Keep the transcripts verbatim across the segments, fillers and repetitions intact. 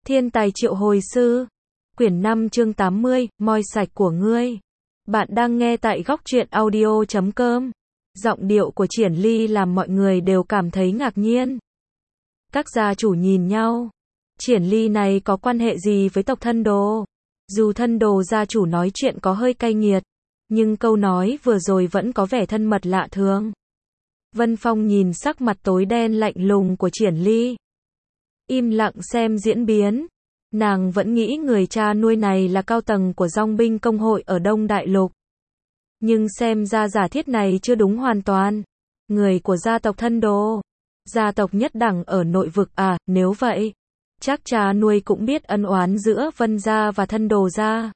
Thiên tài triệu hồi sư. Quyển năm chương tám mươi, moi sạch của ngươi. Bạn đang nghe tại góc truyện audio chấm com. Giọng điệu của Triển Ly làm mọi người đều cảm thấy ngạc nhiên. Các gia chủ nhìn nhau. Triển Ly này có quan hệ gì với tộc Thân Đồ? Dù Thân Đồ gia chủ nói chuyện có hơi cay nghiệt, nhưng câu nói vừa rồi vẫn có vẻ thân mật lạ thường. Vân Phong nhìn sắc mặt tối đen lạnh lùng của Triển Ly, im lặng xem diễn biến. Nàng vẫn nghĩ người cha nuôi này là cao tầng của Dong binh công hội ở Đông Đại Lục. Nhưng xem ra giả thiết này chưa đúng hoàn toàn. Người của gia tộc Thân Đồ, gia tộc nhất đẳng ở nội vực à, nếu vậy, chắc cha nuôi cũng biết ân oán giữa Vân gia và Thân Đồ gia.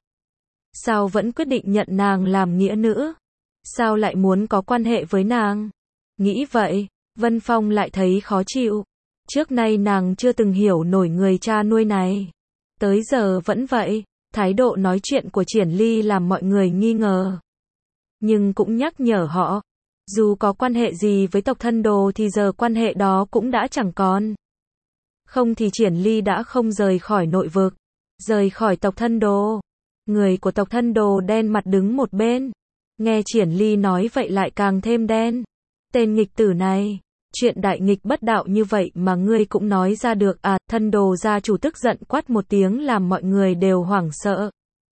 Sao vẫn quyết định nhận nàng làm nghĩa nữ? Sao lại muốn có quan hệ với nàng? Nghĩ vậy, Vân Phong lại thấy khó chịu. Trước nay nàng chưa từng hiểu nổi người cha nuôi này. Tới giờ vẫn vậy, thái độ nói chuyện của Triển Ly làm mọi người nghi ngờ. Nhưng cũng nhắc nhở họ, dù có quan hệ gì với tộc Thân Đồ thì giờ quan hệ đó cũng đã chẳng còn. Không thì Triển Ly đã không rời khỏi nội vực, rời khỏi tộc Thân Đồ. Người của tộc Thân Đồ đen mặt đứng một bên. Nghe Triển Ly nói vậy lại càng thêm đen. Tên nghịch tử này, chuyện đại nghịch bất đạo như vậy mà ngươi cũng nói ra được à? Thân Đồ gia chủ tức giận quát một tiếng làm mọi người đều hoảng sợ.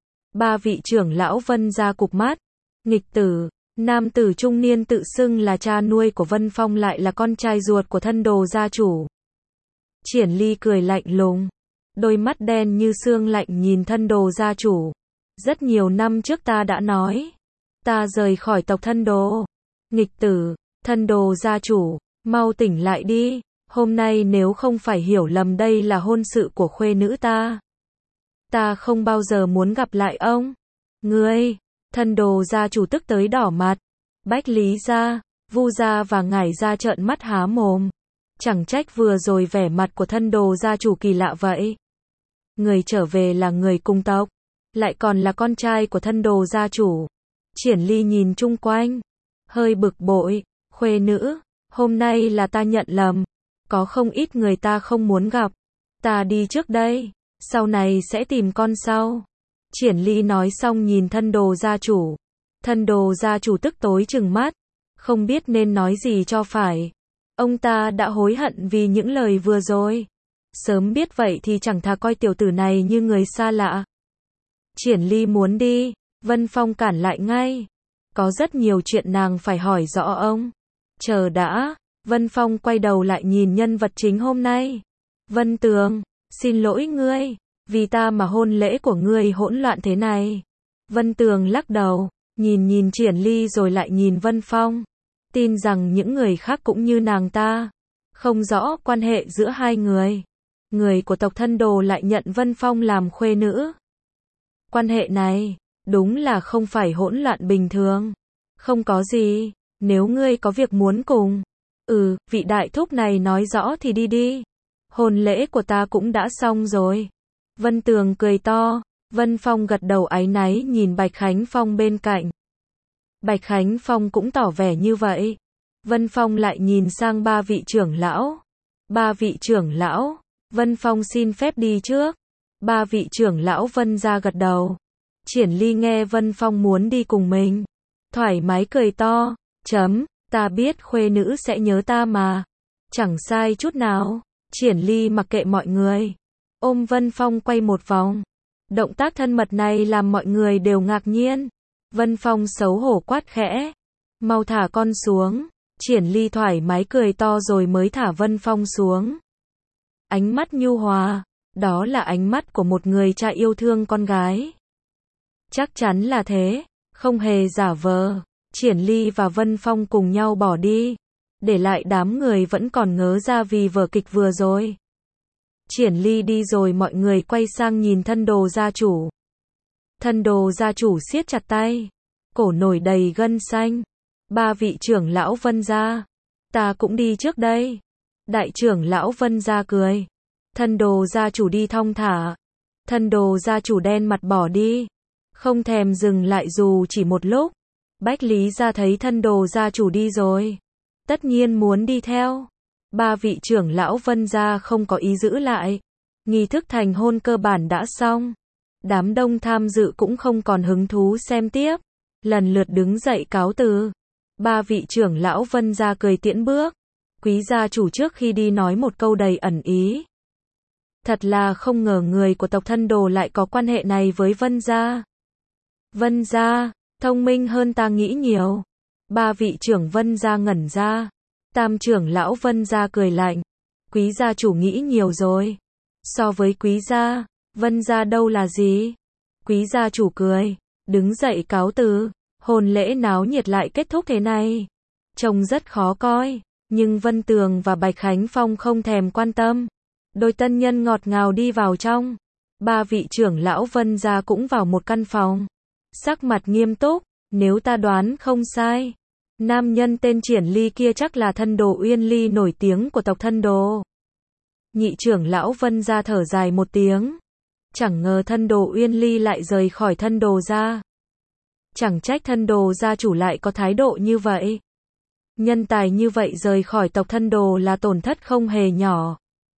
Ba vị trưởng lão Vân gia cụp mắt. Nghịch tử, nam tử trung niên tự xưng là cha nuôi của Vân Phong lại là con trai ruột của Thân Đồ gia chủ. Triển Ly cười lạnh lùng, đôi mắt đen như xương lạnh nhìn Thân Đồ gia chủ. Rất nhiều năm trước ta đã nói, ta rời khỏi tộc Thân Đồ. Nghịch tử, Thân Đồ gia chủ, mau tỉnh lại đi, hôm nay nếu không phải hiểu lầm đây là hôn sự của khuê nữ ta, ta không bao giờ muốn gặp lại ông. Ngươi, Thân Đồ gia chủ tức tới đỏ mặt. Bách Lý gia, Vu gia và Ngải gia trợn mắt há mồm. Chẳng trách vừa rồi vẻ mặt của Thân Đồ gia chủ kỳ lạ vậy. Người trở về là người cùng tộc, lại còn là con trai của Thân Đồ gia chủ. Triển Ly nhìn chung quanh, hơi bực bội. Khuê nữ, hôm nay là ta nhận lầm, có không ít người ta không muốn gặp. Ta đi trước đây, sau này sẽ tìm con sau. Triển Ly nói xong nhìn Thân Đồ gia chủ. Thân Đồ gia chủ tức tối trừng mắt, không biết nên nói gì cho phải. Ông ta đã hối hận vì những lời vừa rồi. Sớm biết vậy thì chẳng thà coi tiểu tử này như người xa lạ. Triển Ly muốn đi, Vân Phong cản lại ngay. Có rất nhiều chuyện nàng phải hỏi rõ ông. Chờ đã, Vân Phong quay đầu lại nhìn nhân vật chính hôm nay. Vân Tường, xin lỗi ngươi, vì ta mà hôn lễ của ngươi hỗn loạn thế này. Vân Tường lắc đầu, nhìn nhìn Triển Ly rồi lại nhìn Vân Phong. Tin rằng những người khác cũng như nàng ta, không rõ quan hệ giữa hai người. Người của tộc Thân Đồ lại nhận Vân Phong làm khuê nữ. Quan hệ này, đúng là không phải hỗn loạn bình thường. Không có gì, nếu ngươi có việc muốn cùng. Ừ, vị đại thúc này nói rõ thì đi đi. Hôn lễ của ta cũng đã xong rồi. Vân Tường cười to. Vân Phong gật đầu áy náy nhìn Bạch Khánh Phong bên cạnh. Bạch Khánh Phong cũng tỏ vẻ như vậy. Vân Phong lại nhìn sang ba vị trưởng lão. Ba vị trưởng lão, Vân Phong xin phép đi trước. Ba vị trưởng lão Vân gia gật đầu. Triển Ly nghe Vân Phong muốn đi cùng mình, thoải mái cười to. Chấm, ta biết khuê nữ sẽ nhớ ta mà. Chẳng sai chút nào. Triển Ly mặc kệ mọi người, ôm Vân Phong quay một vòng. Động tác thân mật này làm mọi người đều ngạc nhiên. Vân Phong xấu hổ quát khẽ, mau thả con xuống. Triển Ly thoải mái cười to rồi mới thả Vân Phong xuống. Ánh mắt nhu hòa, đó là ánh mắt của một người cha yêu thương con gái. Chắc chắn là thế, không hề giả vờ. Triển Ly và Vân Phong cùng nhau bỏ đi, để lại đám người vẫn còn ngớ ra vì vở kịch vừa rồi. Triển Ly đi rồi mọi người quay sang nhìn Thân Đồ gia chủ. Thân Đồ gia chủ siết chặt tay, cổ nổi đầy gân xanh. Ba vị trưởng lão Vân gia, ta cũng đi trước đây. Đại trưởng lão Vân gia cười. Thân Đồ gia chủ đi thong thả. Thân Đồ gia chủ đen mặt bỏ đi, không thèm dừng lại dù chỉ một lúc. Bách Lý gia thấy Thân Đồ gia chủ đi rồi, tất nhiên muốn đi theo. Ba vị trưởng lão Vân gia không có ý giữ lại. Nghi thức thành hôn cơ bản đã xong. Đám đông tham dự cũng không còn hứng thú xem tiếp. Lần lượt đứng dậy cáo từ. Ba vị trưởng lão Vân gia cười tiễn bước. Quý gia chủ trước khi đi nói một câu đầy ẩn ý. Thật là không ngờ người của tộc Thân Đồ lại có quan hệ này với Vân gia. Vân gia, thông minh hơn ta nghĩ nhiều. Ba vị trưởng Vân gia ngẩn ra. Tam trưởng lão Vân gia cười lạnh. Quý gia chủ nghĩ nhiều rồi. So với quý gia, Vân gia đâu là gì? Quý gia chủ cười, đứng dậy cáo từ. Hôn lễ náo nhiệt lại kết thúc thế này. Trông rất khó coi, nhưng Vân Tường và Bạch Khánh Phong không thèm quan tâm. Đôi tân nhân ngọt ngào đi vào trong. Ba vị trưởng lão Vân gia cũng vào một căn phòng. Sắc mặt nghiêm túc, nếu ta đoán không sai. Nam nhân tên Triển Ly kia chắc là Thân Đồ Uyên Ly nổi tiếng của tộc Thân Đồ. Nhị trưởng lão Vân gia thở dài một tiếng. Chẳng ngờ Thân Đồ Uyên Ly lại rời khỏi Thân Đồ gia. Chẳng trách Thân Đồ gia chủ lại có thái độ như vậy. Nhân tài như vậy rời khỏi tộc Thân Đồ là tổn thất không hề nhỏ.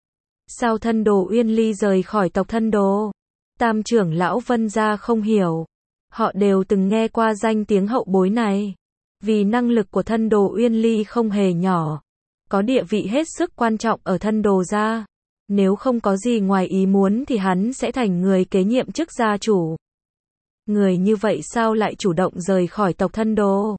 Sao Thân Đồ Uyên Ly rời khỏi tộc Thân Đồ? Tam trưởng lão Vân gia không hiểu. Họ đều từng nghe qua danh tiếng hậu bối này. Vì năng lực của Thân Đồ Uyên Ly không hề nhỏ. Có địa vị hết sức quan trọng ở Thân Đồ gia. Nếu không có gì ngoài ý muốn thì hắn sẽ thành người kế nhiệm chức gia chủ. Người như vậy sao lại chủ động rời khỏi tộc Thân Đồ?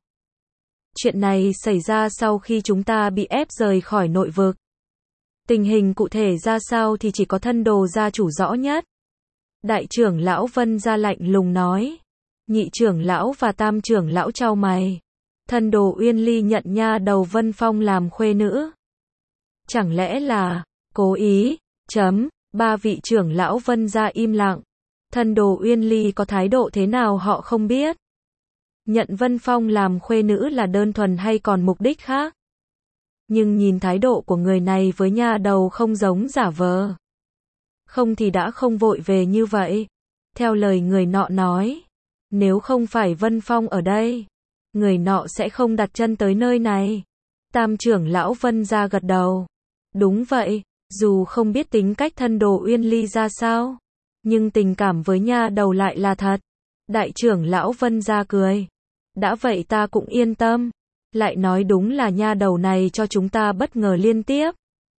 Chuyện này xảy ra sau khi chúng ta bị ép rời khỏi nội vực. Tình hình cụ thể ra sao thì chỉ có Thân Đồ gia chủ rõ nhất. Đại trưởng lão Vân gia lạnh lùng nói. Nhị trưởng lão và tam trưởng lão chau mày. Thân Đồ Uyên Ly nhận nha đầu Vân Phong làm khuê nữ. Chẳng lẽ là cố ý? Chấm. Ba vị trưởng lão Vân gia im lặng. Thân Đồ Uyên Ly có thái độ thế nào họ không biết. Nhận Vân Phong làm khuê nữ là đơn thuần hay còn mục đích khác. Nhưng nhìn thái độ của người này với nha đầu không giống giả vờ. Không thì đã không vội về như vậy. Theo lời người nọ nói. Nếu không phải Vân Phong ở đây. Người nọ sẽ không đặt chân tới nơi này. Tam trưởng lão Vân gia gật đầu. Đúng vậy, dù không biết tính cách Thân Đồ Uyên Ly ra sao. Nhưng tình cảm với nha đầu lại là thật. Đại trưởng lão Vân gia cười. Đã vậy ta cũng yên tâm. Lại nói đúng là nha đầu này cho chúng ta bất ngờ liên tiếp.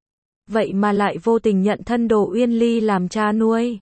Vậy mà lại vô tình nhận Thân Đồ Uyên Ly làm cha nuôi.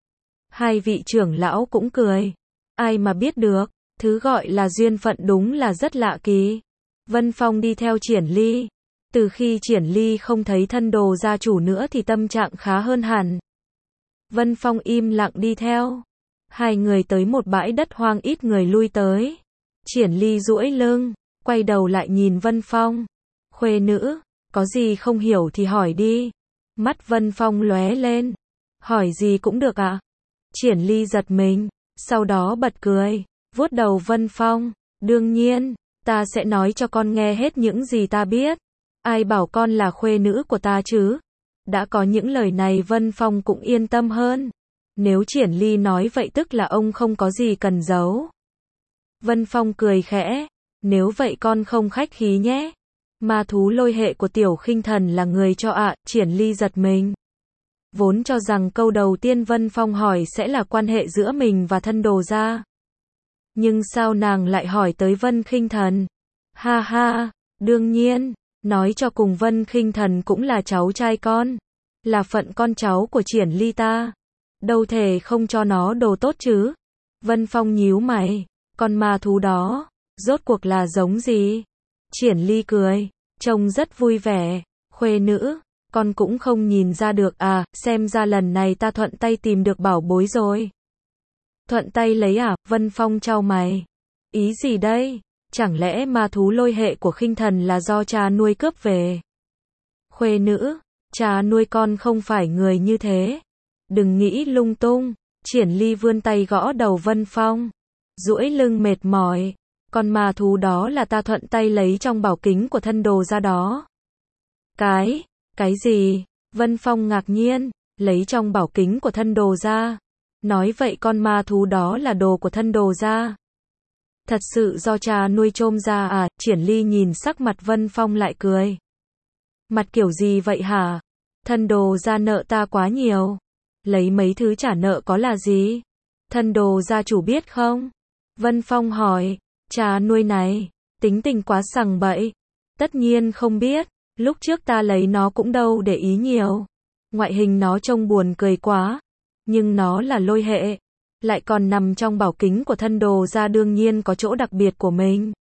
Hai vị trưởng lão cũng cười. Ai mà biết được, thứ gọi là duyên phận đúng là rất lạ kỳ. Vân Phong đi theo Triển Ly. Từ khi Triển Ly không thấy Thân Đồ gia chủ nữa thì tâm trạng khá hơn hẳn. Vân Phong im lặng đi theo. Hai người tới một bãi đất hoang ít người lui tới. Triển Ly duỗi lưng, quay đầu lại nhìn Vân Phong. Khuê nữ, có gì không hiểu thì hỏi đi. Mắt Vân Phong lóe lên. Hỏi gì cũng được ạ. À? Triển Ly giật mình, sau đó bật cười, vuốt đầu Vân Phong. Đương nhiên, ta sẽ nói cho con nghe hết những gì ta biết. Ai bảo con là khuê nữ của ta chứ? Đã có những lời này Vân Phong cũng yên tâm hơn. Nếu Triển Ly nói vậy tức là ông không có gì cần giấu. Vân Phong cười khẽ. Nếu vậy con không khách khí nhé. Ma thú lôi hệ của Tiểu Khinh Thần là người cho ạ. À, Triển Ly giật mình. Vốn cho rằng câu đầu tiên Vân Phong hỏi sẽ là quan hệ giữa mình và Thân Đồ gia. Nhưng sao nàng lại hỏi tới Vân Khinh Thần? Ha ha, đương nhiên, nói cho cùng Vân Khinh Thần cũng là cháu trai con. Là phận con cháu của Triển Ly ta. Đâu thể không cho nó đồ tốt chứ. Vân Phong nhíu mày. Con ma thú đó, rốt cuộc là giống gì? Triển Ly cười, trông rất vui vẻ. Khuê nữ, con cũng không nhìn ra được à, xem ra lần này ta thuận tay tìm được bảo bối rồi. Thuận tay lấy à? Vân Phong chau mày. Ý gì đây? Chẳng lẽ ma thú lôi hệ của Khinh Thần là do cha nuôi cướp về? Khuê nữ, cha nuôi con không phải người như thế. Đừng nghĩ lung tung. Triển Ly vươn tay gõ đầu Vân Phong. Duỗi lưng mệt mỏi. Con ma thú đó là ta thuận tay lấy trong bảo kính của Thân Đồ gia đó. Cái, cái gì? Vân Phong ngạc nhiên, lấy trong bảo kính của Thân Đồ gia. Nói vậy con ma thú đó là đồ của Thân Đồ gia. Thật sự do cha nuôi trôm ra à? Triển Ly nhìn sắc mặt Vân Phong lại cười. Mặt kiểu gì vậy hả? Thân Đồ gia nợ ta quá nhiều. Lấy mấy thứ trả nợ có là gì? Thân đồ gia chủ biết không? Vân Phong hỏi, cha nuôi này, tính tình quá sằng bậy. Tất nhiên không biết, lúc trước ta lấy nó cũng đâu để ý nhiều. Ngoại hình nó trông buồn cười quá, nhưng nó là lôi hệ, lại còn nằm trong bảo kính của thân đồ gia đương nhiên có chỗ đặc biệt của mình.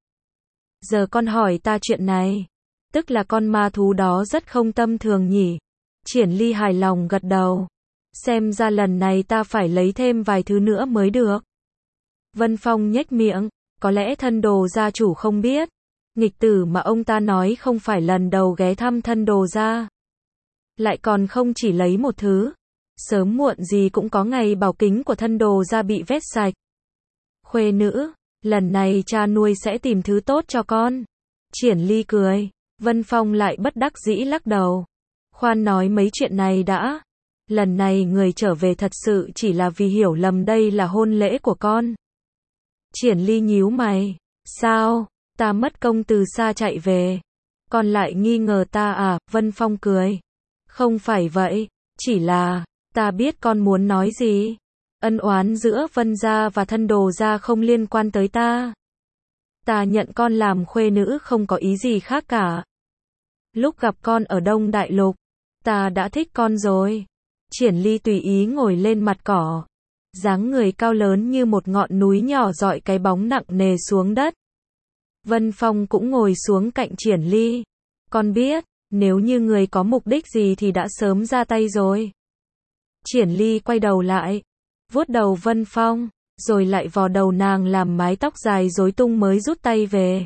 Giờ con hỏi ta chuyện này, tức là con ma thú đó rất không tâm thường nhỉ? Triển Ly hài lòng gật đầu. Xem ra lần này ta phải lấy thêm vài thứ nữa mới được. Vân Phong nhếch miệng, có lẽ thân đồ gia chủ không biết. Nghịch tử mà ông ta nói không phải lần đầu ghé thăm thân đồ gia. Lại còn không chỉ lấy một thứ. Sớm muộn gì cũng có ngày bảo kính của thân đồ gia bị vét sạch. Khuê nữ, lần này cha nuôi sẽ tìm thứ tốt cho con. Triển Ly cười. Vân Phong lại bất đắc dĩ lắc đầu. Khoan nói mấy chuyện này đã. Lần này người trở về thật sự chỉ là vì hiểu lầm đây là hôn lễ của con. Triển Ly nhíu mày. Sao? Ta mất công từ xa chạy về. Con lại nghi ngờ ta à? Vân Phong cười. Không phải vậy. Chỉ là, ta biết con muốn nói gì. Ân oán giữa Vân gia và thân đồ gia không liên quan tới ta. Ta nhận con làm khuê nữ không có ý gì khác cả. Lúc gặp con ở Đông Đại Lục, ta đã thích con rồi. Triển Ly tùy ý ngồi lên mặt cỏ. Dáng người cao lớn như một ngọn núi nhỏ dọi cái bóng nặng nề xuống đất. Vân Phong cũng ngồi xuống cạnh Triển Ly. Con biết, nếu như người có mục đích gì thì đã sớm ra tay rồi. Triển Ly quay đầu lại, vuốt đầu Vân Phong, rồi lại vò đầu nàng làm mái tóc dài rối tung mới rút tay về.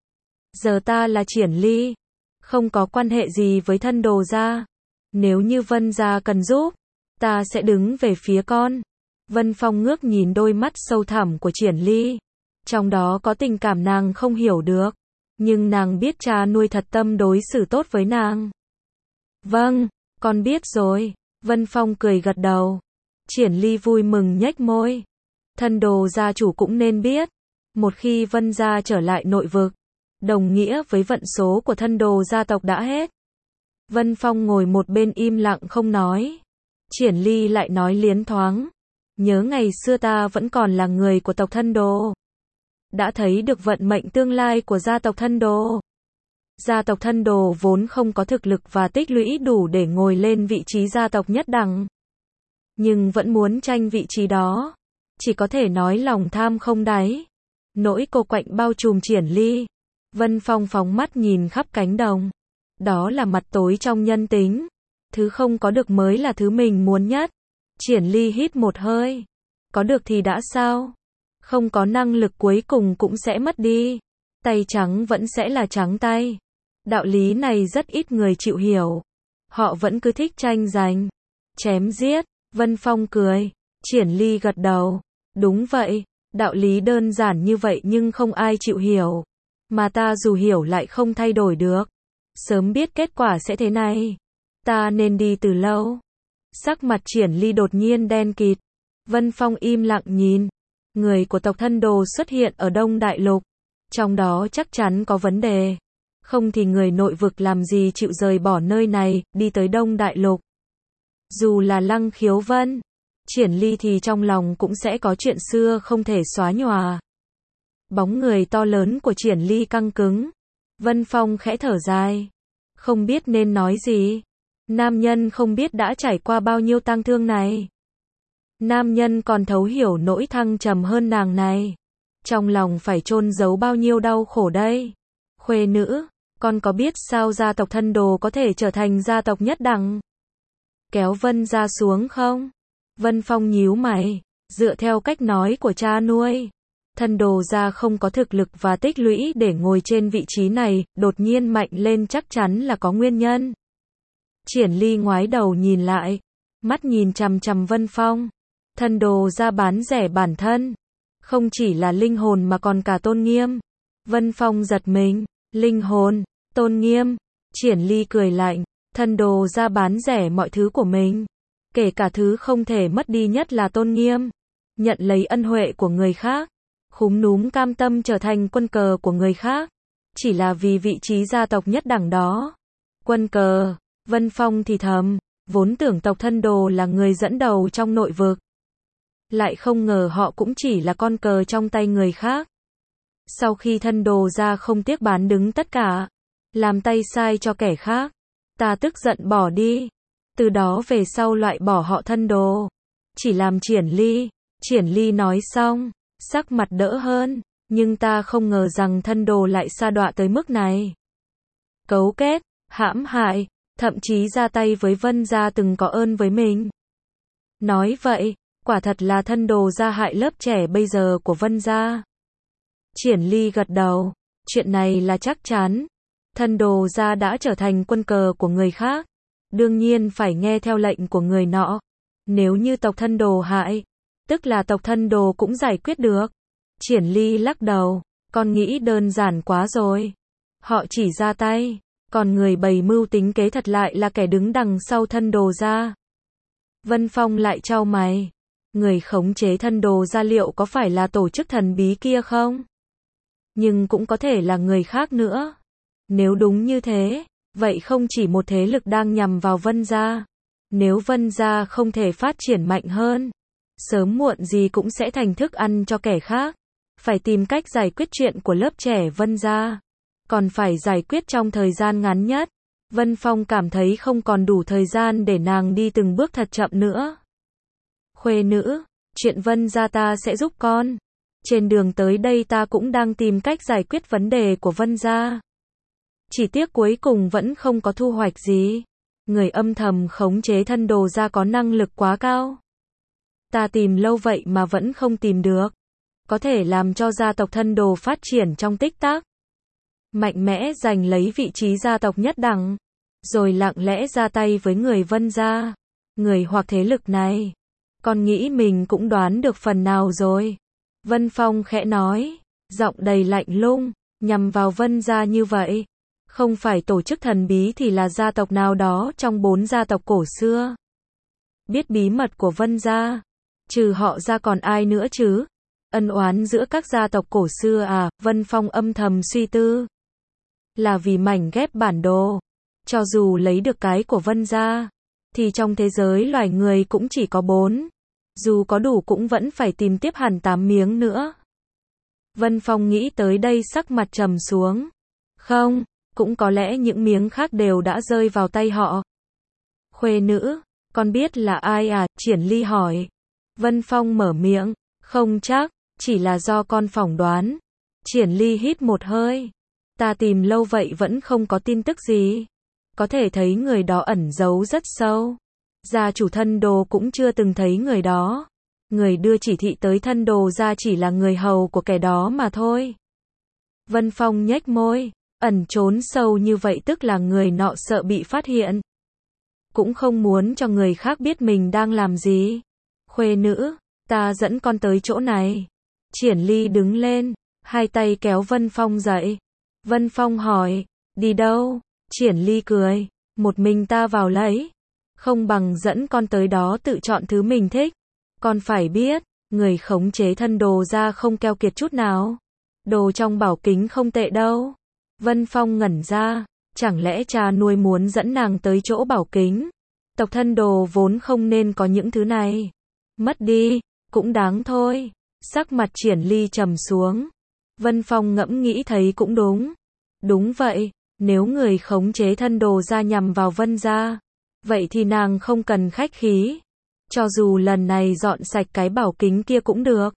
Giờ ta là Triển Ly, không có quan hệ gì với thân đồ gia. Nếu như Vân gia cần giúp, ta sẽ đứng về phía con. Vân Phong ngước nhìn đôi mắt sâu thẳm của Triển Ly. Trong đó có tình cảm nàng không hiểu được. Nhưng nàng biết cha nuôi thật tâm đối xử tốt với nàng. Vâng, con biết rồi. Vân Phong cười gật đầu. Triển Ly vui mừng nhếch môi. Thân đồ gia chủ cũng nên biết. Một khi Vân gia trở lại nội vực, đồng nghĩa với vận số của thân đồ gia tộc đã hết. Vân Phong ngồi một bên im lặng không nói. Triển Ly lại nói liến thoáng. Nhớ ngày xưa ta vẫn còn là người của tộc thân đồ. Đã thấy được vận mệnh tương lai của gia tộc thân đồ. Gia tộc thân đồ vốn không có thực lực và tích lũy đủ để ngồi lên vị trí gia tộc nhất đẳng. Nhưng vẫn muốn tranh vị trí đó. Chỉ có thể nói lòng tham không đáy. Nỗi cô quạnh bao trùm Triển Ly. Vân Phong phóng mắt nhìn khắp cánh đồng. Đó là mặt tối trong nhân tính. Thứ không có được mới là thứ mình muốn nhất. Triển Ly hít một hơi. Có được thì đã sao? Không có năng lực cuối cùng cũng sẽ mất đi. Tay trắng vẫn sẽ là trắng tay. Đạo lý này rất ít người chịu hiểu. Họ vẫn cứ thích tranh giành, chém giết. Vân Phong cười. Triển Ly gật đầu. Đúng vậy, đạo lý đơn giản như vậy nhưng không ai chịu hiểu. Mà ta dù hiểu lại không thay đổi được. Sớm biết kết quả sẽ thế này. Ta nên đi từ lâu. Sắc mặt Triển Ly đột nhiên đen kịt. Vân Phong im lặng nhìn. Người của tộc thân đồ xuất hiện ở Đông Đại Lục. Trong đó chắc chắn có vấn đề. Không thì người nội vực làm gì chịu rời bỏ nơi này, đi tới Đông Đại Lục. Dù là Lăng Khiếu Vân, Triển Ly thì trong lòng cũng sẽ có chuyện xưa không thể xóa nhòa. Bóng người to lớn của Triển Ly căng cứng. Vân Phong khẽ thở dài. Không biết nên nói gì. Nam nhân không biết đã trải qua bao nhiêu tang thương này. Nam nhân còn thấu hiểu nỗi thăng trầm hơn nàng này. Trong lòng phải chôn giấu bao nhiêu đau khổ đây. Khuê nữ, con có biết sao gia tộc thân đồ có thể trở thành gia tộc nhất đẳng? Kéo Vân gia xuống không? Vân Phong nhíu mày. Dựa theo cách nói của cha nuôi, thân đồ gia không có thực lực và tích lũy để ngồi trên vị trí này, đột nhiên mạnh lên chắc chắn là có nguyên nhân. Triển Ly ngoái đầu nhìn lại, mắt nhìn chằm chằm Vân Phong. Thân đồ gia bán rẻ bản thân, không chỉ là linh hồn mà còn cả tôn nghiêm. Vân Phong giật mình. Linh hồn, tôn nghiêm. Triển Ly cười lạnh. Thân đồ gia bán rẻ mọi thứ của mình, kể cả thứ không thể mất đi nhất là tôn nghiêm. Nhận lấy ân huệ của người khác, khúm núm cam tâm trở thành quân cờ của người khác, chỉ là vì vị trí gia tộc nhất đẳng đó. Quân cờ. Vân Phong thì thầm. Vốn tưởng tộc thân đồ là người dẫn đầu trong nội vực. Lại không ngờ họ cũng chỉ là con cờ trong tay người khác. Sau khi thân đồ ra không tiếc bán đứng tất cả, làm tay sai cho kẻ khác, ta tức giận bỏ đi. Từ đó về sau loại bỏ họ thân đồ. Chỉ làm Triển Ly. Triển Ly nói xong, sắc mặt đỡ hơn, nhưng ta không ngờ rằng thân đồ lại sa đọa tới mức này. Cấu kết, hãm hại, thậm chí ra tay với Vân gia từng có ơn với mình. Nói vậy, quả thật là thân đồ gia hại lớp trẻ bây giờ của Vân gia. Triển Ly gật đầu, chuyện này là chắc chắn. Thân đồ gia đã trở thành quân cờ của người khác, đương nhiên phải nghe theo lệnh của người nọ. Nếu như tộc thân đồ hại, tức là tộc thân đồ cũng giải quyết được. Triển Ly lắc đầu, con nghĩ đơn giản quá rồi. Họ chỉ ra tay, còn người bày mưu tính kế thật lại là kẻ đứng đằng sau thân đồ gia. Vân Phong lại chau mày, người khống chế thân đồ gia liệu có phải là tổ chức thần bí kia không? Nhưng cũng có thể là người khác nữa. Nếu đúng như thế, vậy không chỉ một thế lực đang nhằm vào Vân gia. Nếu Vân gia không thể phát triển mạnh hơn, sớm muộn gì cũng sẽ thành thức ăn cho kẻ khác. Phải tìm cách giải quyết chuyện của lớp trẻ Vân gia. Còn phải giải quyết trong thời gian ngắn nhất. Vân Phong cảm thấy không còn đủ thời gian để nàng đi từng bước thật chậm nữa. Khuê nữ, chuyện Vân gia ta sẽ giúp con. Trên đường tới đây ta cũng đang tìm cách giải quyết vấn đề của Vân gia. Chỉ tiếc cuối cùng vẫn không có thu hoạch gì. Người âm thầm khống chế thân đồ gia có năng lực quá cao. Ta tìm lâu vậy mà vẫn không tìm được. Có thể làm cho gia tộc thân đồ phát triển trong tích tắc. Mạnh mẽ giành lấy vị trí gia tộc nhất đẳng. Rồi lặng lẽ ra tay với người Vân gia. Người hoặc thế lực này. Con nghĩ mình cũng đoán được phần nào rồi. Vân Phong khẽ nói. Giọng đầy lạnh lùng. Nhằm vào Vân gia như vậy. Không phải tổ chức thần bí thì là gia tộc nào đó trong bốn gia tộc cổ xưa. Biết bí mật của Vân gia. Trừ họ ra còn ai nữa chứ? Ân oán giữa các gia tộc cổ xưa à? Vân Phong âm thầm suy tư. Là vì mảnh ghép bản đồ. Cho dù lấy được cái của Vân gia, thì trong thế giới loài người cũng chỉ có bốn. Dù có đủ cũng vẫn phải tìm tiếp hẳn tám miếng nữa. Vân Phong nghĩ tới đây sắc mặt trầm xuống. Không, cũng có lẽ những miếng khác đều đã rơi vào tay họ. Khuê nữ, con biết là ai à? Triển Ly hỏi. Vân Phong mở miệng. Không chắc, chỉ là do con phỏng đoán. Triển Ly hít một hơi. Ta tìm lâu vậy vẫn không có tin tức gì. Có thể thấy người đó ẩn giấu rất sâu. Gia chủ thân đồ cũng chưa từng thấy người đó. Người đưa chỉ thị tới thân đồ gia chỉ là người hầu của kẻ đó mà thôi. Vân Phong nhếch môi. Ẩn trốn sâu như vậy tức là người nọ sợ bị phát hiện. Cũng không muốn cho người khác biết mình đang làm gì. Khuê nữ, ta dẫn con tới chỗ này. Triển Ly đứng lên, hai tay kéo Vân Phong dậy. Vân Phong hỏi, đi đâu? Triển Ly cười, một mình ta vào lấy. Không bằng dẫn con tới đó tự chọn thứ mình thích. Con phải biết, người khống chế thân đồ gia không keo kiệt chút nào. Đồ trong bảo kính không tệ đâu. Vân Phong ngẩn ra, chẳng lẽ cha nuôi muốn dẫn nàng tới chỗ bảo kính? Tộc thân đồ vốn không nên có những thứ này. Mất đi, cũng đáng thôi. Sắc mặt Triển Ly trầm xuống. Vân Phong ngẫm nghĩ thấy cũng đúng. Đúng vậy, nếu người khống chế thân đồ gia nhằm vào Vân gia, vậy thì nàng không cần khách khí. Cho dù lần này dọn sạch cái bảo kính kia cũng được.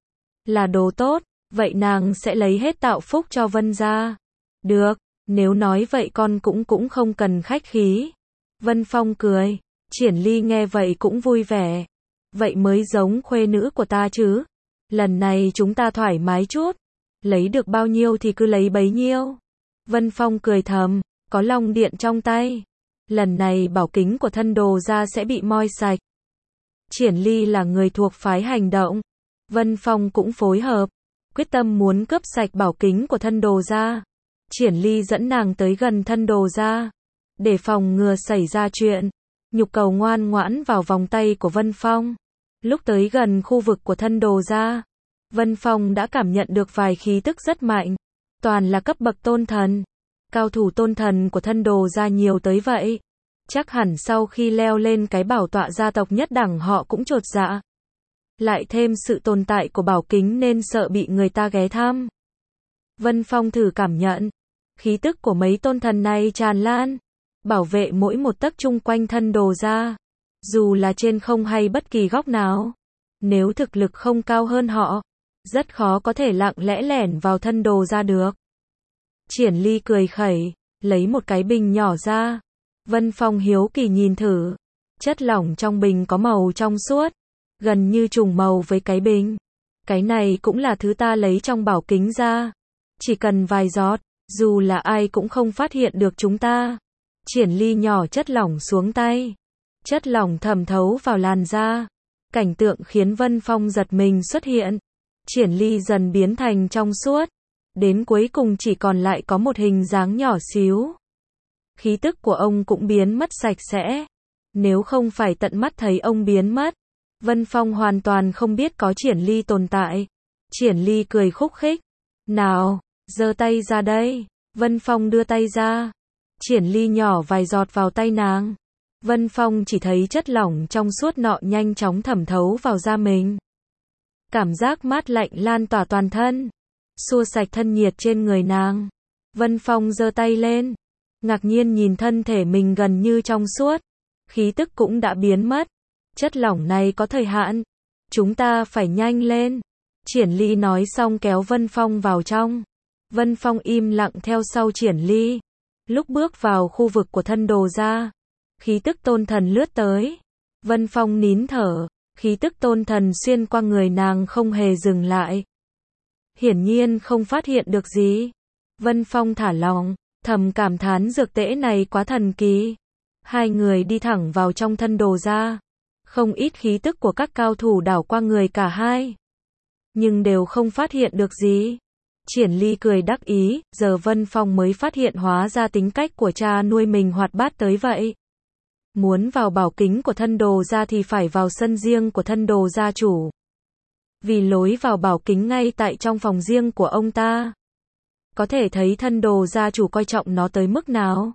Là đồ tốt, vậy nàng sẽ lấy hết tạo phúc cho Vân gia. Được, nếu nói vậy con cũng cũng không cần khách khí. Vân Phong cười. Triển Ly nghe vậy cũng vui vẻ. Vậy mới giống khuê nữ của ta chứ. Lần này chúng ta thoải mái chút. Lấy được bao nhiêu thì cứ lấy bấy nhiêu. Vân Phong cười thầm. Có long điện trong tay. Lần này bảo kính của thân đồ gia sẽ bị moi sạch. Triển Ly là người thuộc phái hành động. Vân Phong cũng phối hợp. Quyết tâm muốn cướp sạch bảo kính của thân đồ gia. Triển Ly dẫn nàng tới gần thân đồ gia. Để phòng ngừa xảy ra chuyện. Nhục cầu ngoan ngoãn vào vòng tay của Vân Phong. Lúc tới gần khu vực của thân đồ gia, Vân Phong đã cảm nhận được vài khí tức rất mạnh. Toàn là cấp bậc tôn thần. Cao thủ tôn thần của thân đồ gia nhiều tới vậy. Chắc hẳn sau khi leo lên cái bảo tọa gia tộc nhất đẳng họ cũng chột dạ. Lại thêm sự tồn tại của Bảo Kính nên sợ bị người ta ghé thăm. Vân Phong thử cảm nhận. Khí tức của mấy tôn thần này tràn lan. Bảo vệ mỗi một tấc chung quanh thân đồ gia. Dù là trên không hay bất kỳ góc nào. Nếu thực lực không cao hơn họ, rất khó có thể lặng lẽ lẻn vào thân đồ gia được. Triển Ly cười khẩy, lấy một cái bình nhỏ ra. Vân Phong hiếu kỳ nhìn thử. Chất lỏng trong bình có màu trong suốt, gần như trùng màu với cái bình. Cái này cũng là thứ ta lấy trong Bảo Kính ra. Chỉ cần vài giọt, dù là ai cũng không phát hiện được chúng ta. Triển Ly nhỏ chất lỏng xuống tay. Chất lỏng thẩm thấu vào làn da. Cảnh tượng khiến Vân Phong giật mình xuất hiện. Triển Ly dần biến thành trong suốt. Đến cuối cùng chỉ còn lại có một hình dáng nhỏ xíu. Khí tức của ông cũng biến mất sạch sẽ. Nếu không phải tận mắt thấy ông biến mất, Vân Phong hoàn toàn không biết có Triển Ly tồn tại. Triển Ly cười khúc khích. Nào, giơ tay ra đây. Vân Phong đưa tay ra. Triển Ly nhỏ vài giọt vào tay nàng. Vân Phong chỉ thấy chất lỏng trong suốt nọ nhanh chóng thẩm thấu vào da mình. Cảm giác mát lạnh lan tỏa toàn thân, xua sạch thân nhiệt trên người nàng. Vân Phong giơ tay lên, ngạc nhiên nhìn thân thể mình gần như trong suốt. Khí tức cũng đã biến mất. Chất lỏng này có thời hạn. Chúng ta phải nhanh lên. Triển Ly nói xong kéo Vân Phong vào trong. Vân Phong im lặng theo sau Triển Ly. Lúc bước vào khu vực của thân đồ gia, khí tức tôn thần lướt tới. Vân Phong nín thở. Khí tức tôn thần xuyên qua người nàng không hề dừng lại. Hiển nhiên không phát hiện được gì. Vân Phong thả lỏng, thầm cảm thán dược tễ này quá thần kỳ. Hai người đi thẳng vào trong thân đồ gia. Không ít khí tức của các cao thủ đảo qua người cả hai. Nhưng đều không phát hiện được gì. Triển Ly cười đắc ý, giờ Vân Phong mới phát hiện hóa ra tính cách của cha nuôi mình hoạt bát tới vậy. Muốn vào bảo kính của thân đồ gia thì phải vào sân riêng của thân đồ gia chủ. Vì lối vào bảo kính ngay tại trong phòng riêng của ông ta. Có thể thấy thân đồ gia chủ coi trọng nó tới mức nào.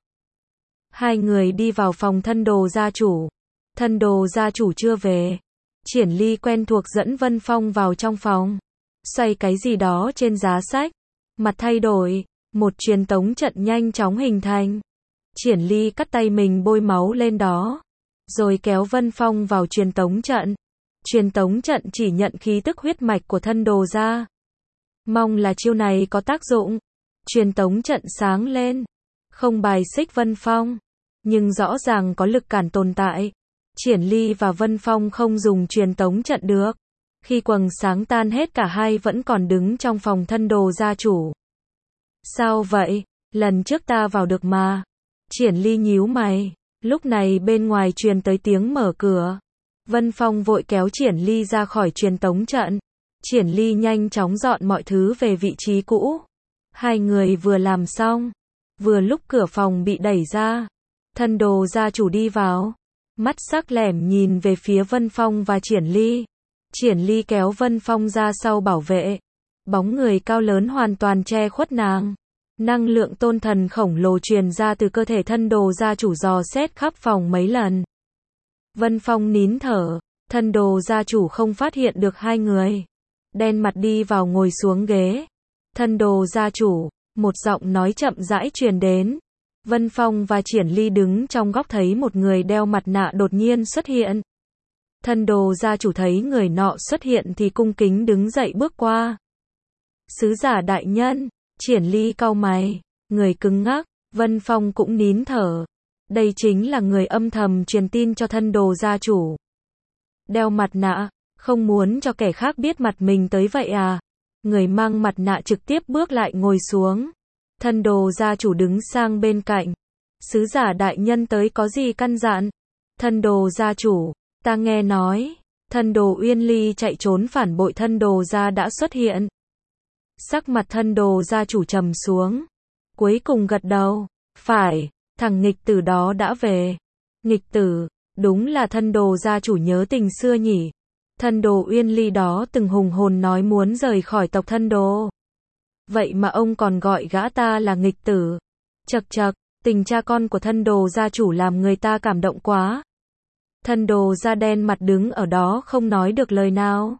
Hai người đi vào phòng thân đồ gia chủ. Thân đồ gia chủ chưa về. Triển Ly quen thuộc dẫn Vân Phong vào trong phòng. Xoay cái gì đó trên giá sách. Mặt thay đổi. Một truyền tống trận nhanh chóng hình thành. Triển Ly cắt tay mình bôi máu lên đó. Rồi kéo Vân Phong vào truyền tống trận. Truyền tống trận chỉ nhận khí tức huyết mạch của thân đồ gia. Mong là chiêu này có tác dụng. Truyền tống trận sáng lên. Không bài xích Vân Phong. Nhưng rõ ràng có lực cản tồn tại. Triển Ly và Vân Phong không dùng truyền tống trận được. Khi quầng sáng tan hết cả hai vẫn còn đứng trong phòng thân đồ gia chủ. Sao vậy? Lần trước ta vào được mà. Triển Ly nhíu mày. Lúc này bên ngoài truyền tới tiếng mở cửa. Vân Phong vội kéo Triển Ly ra khỏi truyền tống trận. Triển Ly nhanh chóng dọn mọi thứ về vị trí cũ. Hai người vừa làm xong. Vừa lúc cửa phòng bị đẩy ra. Thân đồ gia chủ đi vào. Mắt sắc lẻm nhìn về phía Vân Phong và Triển Ly. Triển Ly kéo Vân Phong ra sau bảo vệ. Bóng người cao lớn hoàn toàn che khuất nàng. Năng lượng tôn thần khổng lồ truyền ra từ cơ thể thân đồ gia chủ dò xét khắp phòng mấy lần. Vân Phong nín thở. Thân đồ gia chủ không phát hiện được hai người. Đen mặt đi vào ngồi xuống ghế. Thân đồ gia chủ. Một giọng nói chậm rãi truyền đến. Vân Phong và Triển Ly đứng trong góc thấy một người đeo mặt nạ đột nhiên xuất hiện. Thân đồ gia chủ thấy người nọ xuất hiện thì cung kính đứng dậy bước qua. Sứ giả đại nhân. Triển Ly cau mày. Người cứng ngắc. Vân Phong cũng nín thở. Đây chính là người âm thầm truyền tin cho thân đồ gia chủ. Đeo mặt nạ. Không muốn cho kẻ khác biết mặt mình tới vậy à? Người mang mặt nạ trực tiếp bước lại ngồi xuống. Thân đồ gia chủ đứng sang bên cạnh. Sứ giả đại nhân tới có gì căn dặn? Thân đồ gia chủ. Ta nghe nói. Thân đồ Uyên Ly chạy trốn phản bội thân đồ gia đã xuất hiện. Sắc mặt thân đồ gia chủ trầm xuống. Cuối cùng gật đầu. Phải. Thằng nghịch tử đó đã về. Nghịch tử. Đúng là thân đồ gia chủ nhớ tình xưa nhỉ. Thân đồ Uyên Ly đó từng hùng hồn nói muốn rời khỏi tộc thân đồ. Vậy mà ông còn gọi gã ta là nghịch tử. Chậc chậc. Tình cha con của thân đồ gia chủ làm người ta cảm động quá. Thân đồ da đen mặt đứng ở đó không nói được lời nào.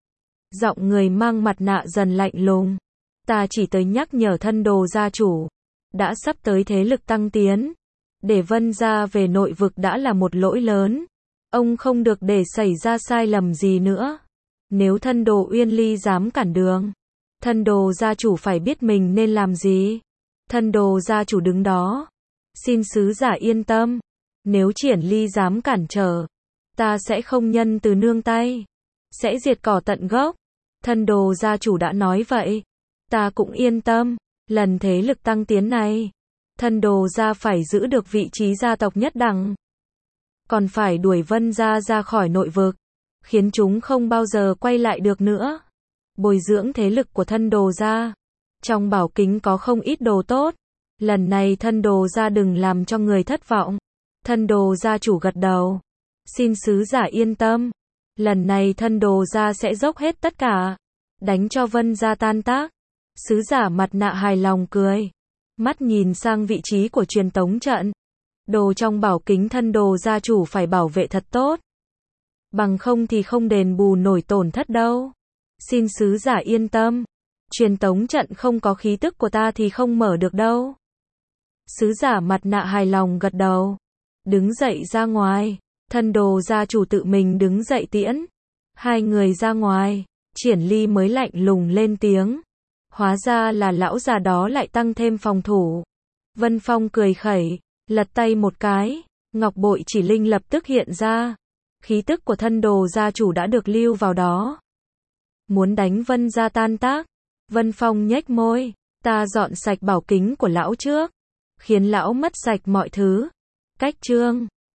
Giọng người mang mặt nạ dần lạnh lùng. Ta chỉ tới nhắc nhở thân đồ gia chủ. Đã sắp tới thế lực tăng tiến. Để Vân gia về nội vực đã là một lỗi lớn. Ông không được để xảy ra sai lầm gì nữa. Nếu thân đồ Uyên Ly dám cản đường, thân đồ gia chủ phải biết mình nên làm gì. Thân đồ gia chủ đứng đó. Xin sứ giả yên tâm. Nếu Triển Ly dám cản trở, ta sẽ không nhân từ nương tay. Sẽ diệt cỏ tận gốc. Thân đồ gia chủ đã nói vậy. Ta cũng yên tâm. Lần thế lực tăng tiến này, thân đồ gia phải giữ được vị trí gia tộc nhất đẳng. Còn phải đuổi Vân gia ra khỏi nội vực. Khiến chúng không bao giờ quay lại được nữa. Bồi dưỡng thế lực của thân đồ gia. Trong bảo kính có không ít đồ tốt. Lần này thân đồ gia đừng làm cho người thất vọng. Thân đồ gia chủ gật đầu. Xin sứ giả yên tâm. Lần này thân đồ gia sẽ dốc hết tất cả. Đánh cho Vân gia tan tác. Sứ giả mặt nạ hài lòng cười. Mắt nhìn sang vị trí của truyền tống trận. Đồ trong bảo kính thân đồ gia chủ phải bảo vệ thật tốt. Bằng không thì không đền bù nổi tổn thất đâu. Xin sứ giả yên tâm. Truyền tống trận không có khí tức của ta thì không mở được đâu. Sứ giả mặt nạ hài lòng gật đầu. Đứng dậy ra ngoài. Thân đồ gia chủ tự mình đứng dậy tiễn. Hai người ra ngoài. Triển Ly mới lạnh lùng lên tiếng. Hóa ra là lão già đó lại tăng thêm phòng thủ. Vân Phong cười khẩy. Lật tay một cái. Ngọc bội chỉ linh lập tức hiện ra. Khí tức của thân đồ gia chủ đã được lưu vào đó. Muốn đánh Vân gia tan tác. Vân Phong nhếch môi. Ta dọn sạch bảo kính của lão trước. Khiến lão mất sạch mọi thứ. Cách chương